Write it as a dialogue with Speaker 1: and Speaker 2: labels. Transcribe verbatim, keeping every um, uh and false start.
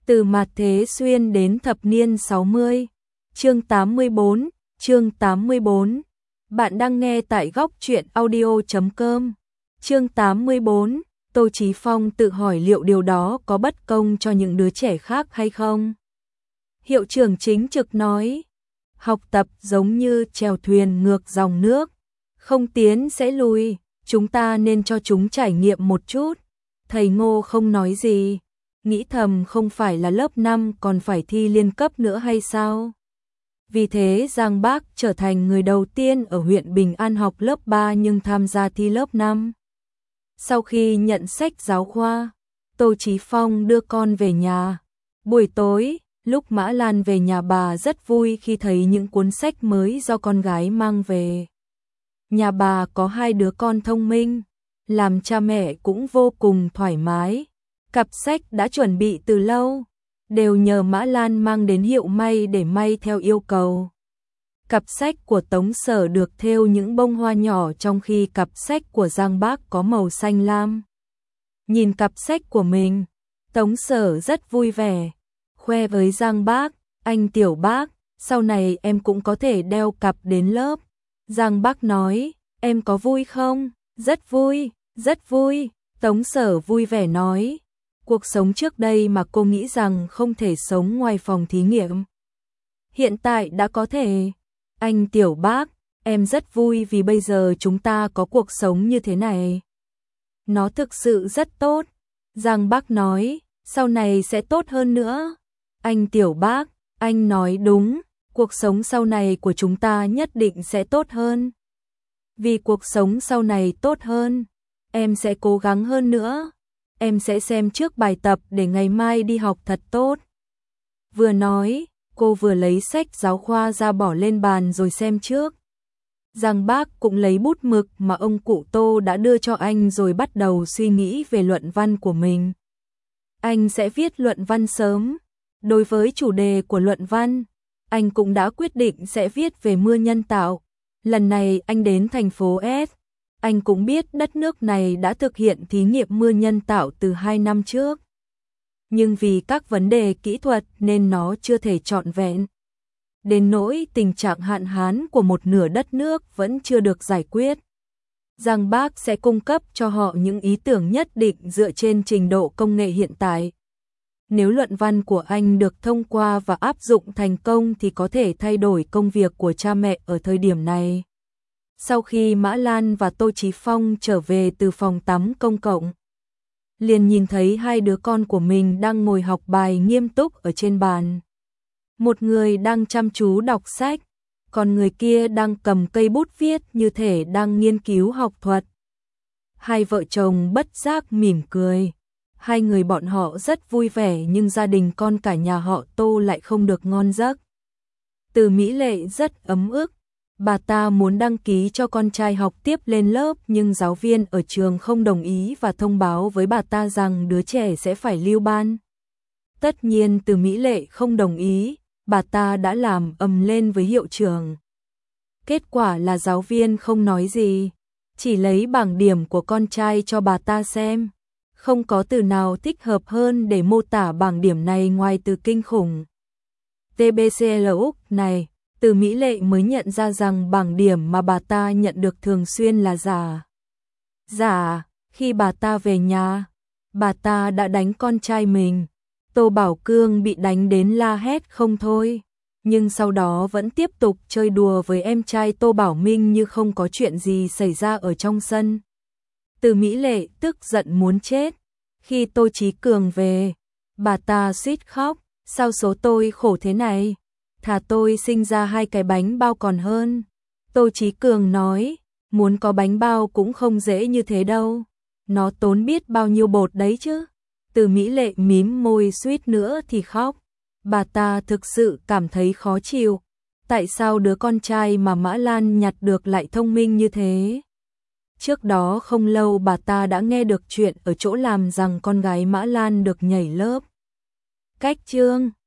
Speaker 1: Từ mạt thế xuyên đến thập niên sáu mươi. Chương tám mươi bốn, chương tám mươi bốn. Bạn đang nghe tại góc truyện audio chấm com. Chương tám mươi bốn, Tô Chí Phong tự hỏi liệu điều đó có bất công cho những đứa trẻ khác hay không. Hiệu trưởng chính trực nói, học tập giống như chèo thuyền ngược dòng nước, không tiến sẽ lùi, chúng ta nên cho chúng trải nghiệm một chút. Thầy Ngô không nói gì, nghĩ thầm không phải là lớp năm còn phải thi liên cấp nữa hay sao? Vì thế Giang Bác trở thành người đầu tiên ở huyện Bình An học lớp ba nhưng tham gia thi lớp năm. Sau khi nhận sách giáo khoa, Tô Chí Phong đưa con về nhà. Buổi tối, lúc Mã Lan về nhà bà rất vui khi thấy những cuốn sách mới do con gái mang về. Nhà bà có hai đứa con thông minh, làm cha mẹ cũng vô cùng thoải mái. Cặp sách đã chuẩn bị từ lâu, đều nhờ Mã Lan mang đến hiệu may để may theo yêu cầu. Cặp sách của Tống Sở được thêu những bông hoa nhỏ, trong khi cặp sách của Giang Bác có màu xanh lam. Nhìn cặp sách của mình, Tống Sở rất vui vẻ, khoe với Giang Bác, anh Tiểu Bác, sau này em cũng có thể đeo cặp đến lớp. Giang Bác nói, em có vui không? Rất vui, rất vui. Tống Sở vui vẻ nói, cuộc sống trước đây mà cô nghĩ rằng không thể sống ngoài phòng thí nghiệm, hiện tại đã có thể. Anh Tiểu Bác, em rất vui vì bây giờ chúng ta có cuộc sống như thế này. Nó thực sự rất tốt. Giang Bác nói, sau này sẽ tốt hơn nữa. Anh Tiểu Bác, anh nói đúng, cuộc sống sau này của chúng ta nhất định sẽ tốt hơn. Vì cuộc sống sau này tốt hơn, em sẽ cố gắng hơn nữa. Em sẽ xem trước bài tập để ngày mai đi học thật tốt. Vừa nói, cô vừa lấy sách giáo khoa ra bỏ lên bàn rồi xem trước. Giang Bác cũng lấy bút mực mà ông cụ Tô đã đưa cho anh rồi bắt đầu suy nghĩ về luận văn của mình. Anh sẽ viết luận văn sớm. Đối với chủ đề của luận văn, anh cũng đã quyết định sẽ viết về mưa nhân tạo. Lần này anh đến thành phố S, anh cũng biết đất nước này đã thực hiện thí nghiệm mưa nhân tạo từ hai năm trước. Nhưng vì các vấn đề kỹ thuật nên nó chưa thể trọn vẹn. Đến nỗi tình trạng hạn hán của một nửa đất nước vẫn chưa được giải quyết. Giang Bác sẽ cung cấp cho họ những ý tưởng nhất định dựa trên trình độ công nghệ hiện tại. Nếu luận văn của anh được thông qua và áp dụng thành công thì có thể thay đổi công việc của cha mẹ ở thời điểm này. Sau khi Mã Lan và Tô Chí Phong trở về từ phòng tắm công cộng, liền nhìn thấy hai đứa con của mình đang ngồi học bài nghiêm túc ở trên bàn. Một người đang chăm chú đọc sách, còn người kia đang cầm cây bút viết như thể đang nghiên cứu học thuật. Hai vợ chồng bất giác mỉm cười. Hai người bọn họ rất vui vẻ nhưng gia đình con cả nhà họ Tô lại không được ngon giấc. Từ Mỹ Lệ rất ấm ức. Bà ta muốn đăng ký cho con trai học tiếp lên lớp nhưng giáo viên ở trường không đồng ý và thông báo với bà ta rằng đứa trẻ sẽ phải lưu ban. Tất nhiên Từ Mỹ Lệ không đồng ý, bà ta đã làm ầm lên với hiệu trưởng. Kết quả là giáo viên không nói gì, chỉ lấy bảng điểm của con trai cho bà ta xem. Không có từ nào thích hợp hơn để mô tả bảng điểm này ngoài từ kinh khủng. tê bê xê lờ úc này. Từ Mỹ Lệ mới nhận ra rằng bảng điểm mà bà ta nhận được thường xuyên là giả. Giả, khi bà ta về nhà, bà ta đã đánh con trai mình. Tô Bảo Cương bị đánh đến la hét không thôi, nhưng sau đó vẫn tiếp tục chơi đùa với em trai Tô Bảo Minh như không có chuyện gì xảy ra ở trong sân. Từ Mỹ Lệ tức giận muốn chết. Khi Tô Chí Cường về, bà ta suýt khóc, sao số tôi khổ thế này? Thà tôi sinh ra hai cái bánh bao còn hơn. Tô Chí Cường nói, muốn có bánh bao cũng không dễ như thế đâu. Nó tốn biết bao nhiêu bột đấy chứ. Từ Mỹ Lệ mím môi suýt nữa thì khóc. Bà ta thực sự cảm thấy khó chịu. Tại sao đứa con trai mà Mã Lan nhặt được lại thông minh như thế? Trước đó không lâu bà ta đã nghe được chuyện ở chỗ làm rằng con gái Mã Lan được nhảy lớp. Cách chương